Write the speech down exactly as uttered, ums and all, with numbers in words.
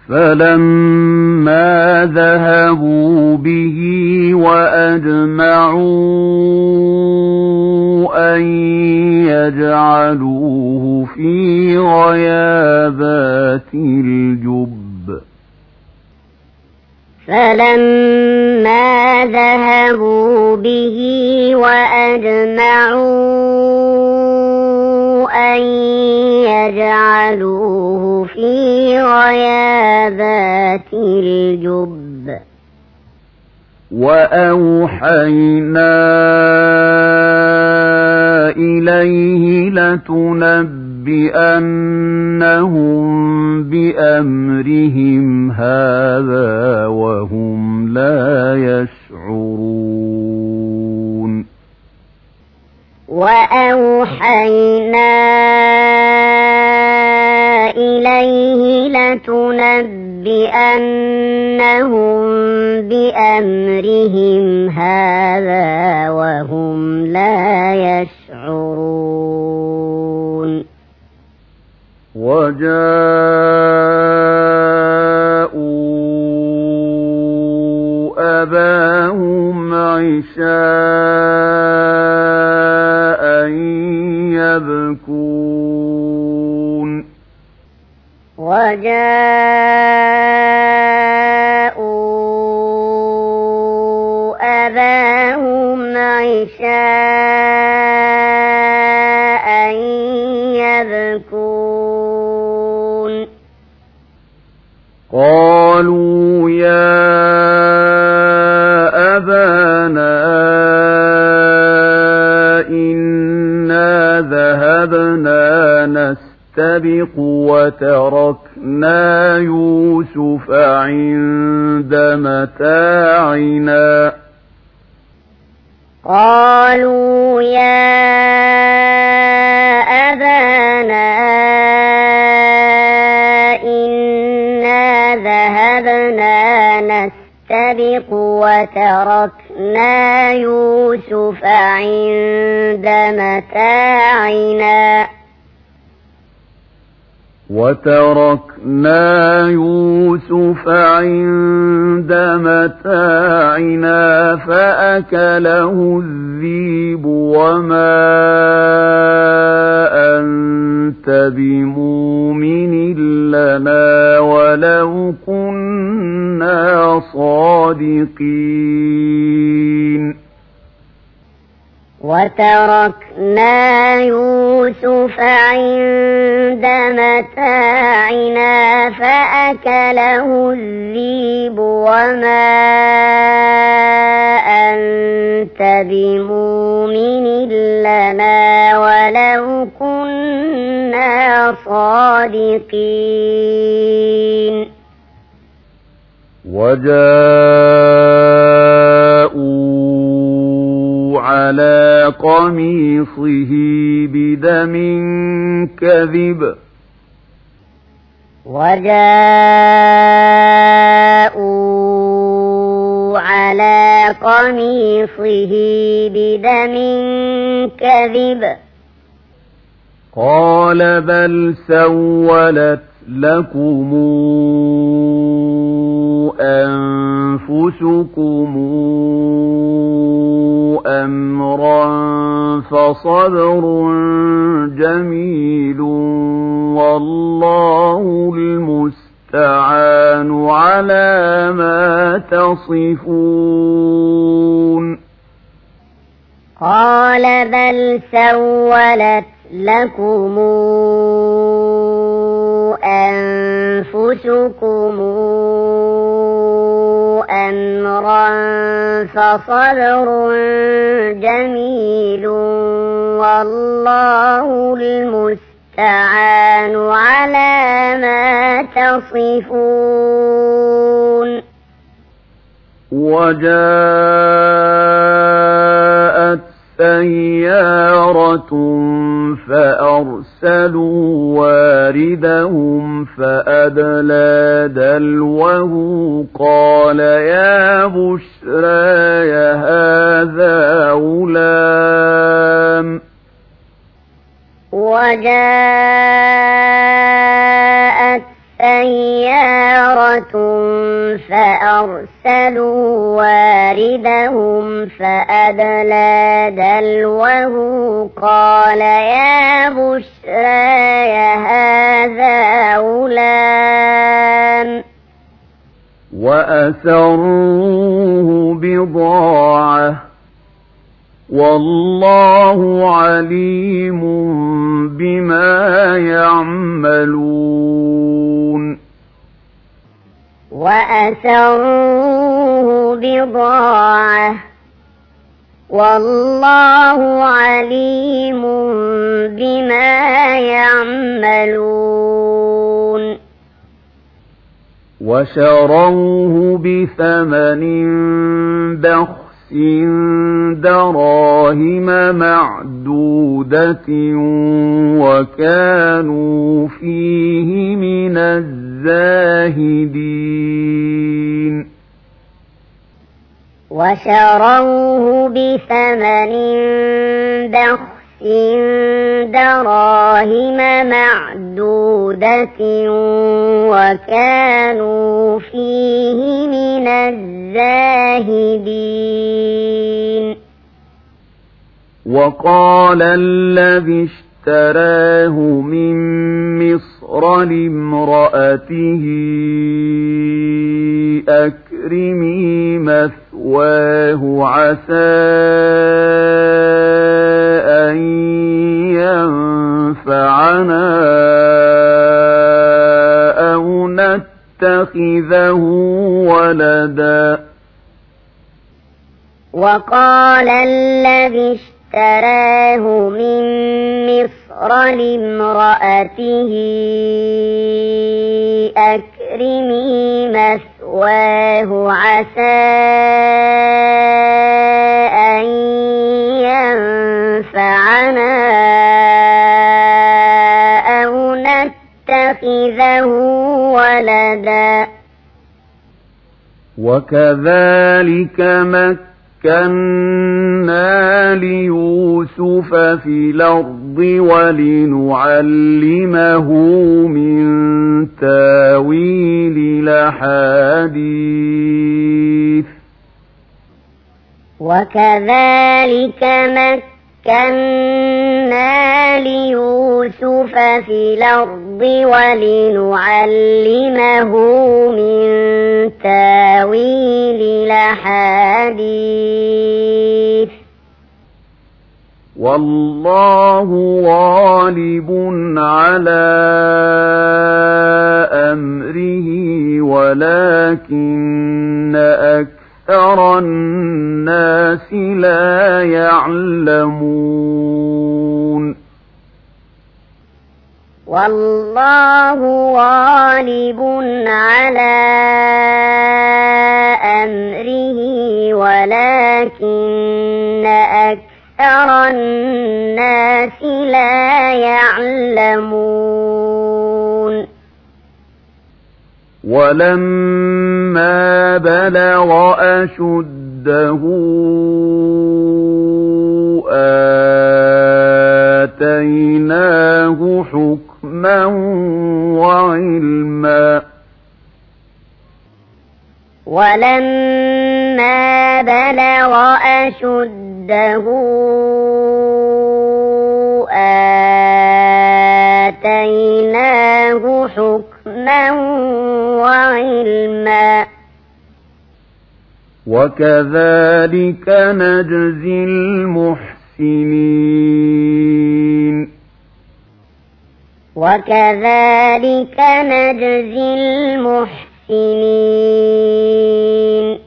فلما ذهبوا به وأجمعوا أن يجعلوه في غيابات الجب فلما ذهبوا به وأجمعوا أن يجعلوه في غيابات الجب وأوحينا إليه لتنبئنهم بأمرهم هذا وهم لا يشعرون وأوحينا إليه لتنبئنهم بأمرهم هذا وهم لا يشعرون وجاءوا أباهم عشاء يبكون وجاءوا أباهم عشاء يبكون قالوا يا أبانا إنا ذهبنا نستبق وتركنا يوسف عند متاعنا قالوا يا أبانا إنا ذهبنا نستبق وتركنا يوسف عند متاعنا وتركنا يوسف عند متاعنا فأكله الذئب وما أنت بمؤمن لنا ولو كنا صادقين وتركنا يوسف عند متاعنا فأكله الذئب وما أنت بمؤمن لنا ولو كنا صادقين وجاءوا على قميصه بدم كذب وجاءوا على قميصه بدم كذب قال بل سولت لكم أنفسكم أمرا فصبر جميل والله المستعان على ما تصفون قال بل سولت لكم أنفسكم أمرا فصبر جميل والله المستعان على ما تصفون وجاءت سيارة فأرسلوا واردهم فأدلى دلوه قال يا بشرى هذا غلام وجاءت سيارة عشرة فأرسلوا واردهم فأدلى دلوه قال يا بشرى هذا غلام وأسروه بضاعة والله عليم بما يعملون وأسروه بضاعة والله عليم بما يعملون وشروه بثمن بخس دراهم معدودة وكانوا فيه من الزاهدين وشروه بثمن بخس دراهم معدودة وكانوا فيه من الزاهدين وقال الذي اشتراه من مصر لامرأته أكرمي مثواه عسى أن ينفعنا أو نتخذه ولدا وقال الذي اشتراه من مصر لامرأته أكرمي مثواه عسى أن ينفعنا أو نتخذه ولدا وكذلك مكنا ليوسف في الأرض ولنعلمه من تاويل الأحاديث وكذلك مكنا ليوسف في الأرض ولنعلمه من تاويل الأحاديث والله غالب على أمره ولكن أكثر الناس لا يعلمون والله غالب على أمره ولكن أكثر الناس لا يعلمون ولما بلغ أشده آتيناه حكما وعلما ولما بلغ أشده آتيناه حكما وعلما وكذلك نجزي المحسنين وكذلك نجزي المحسنين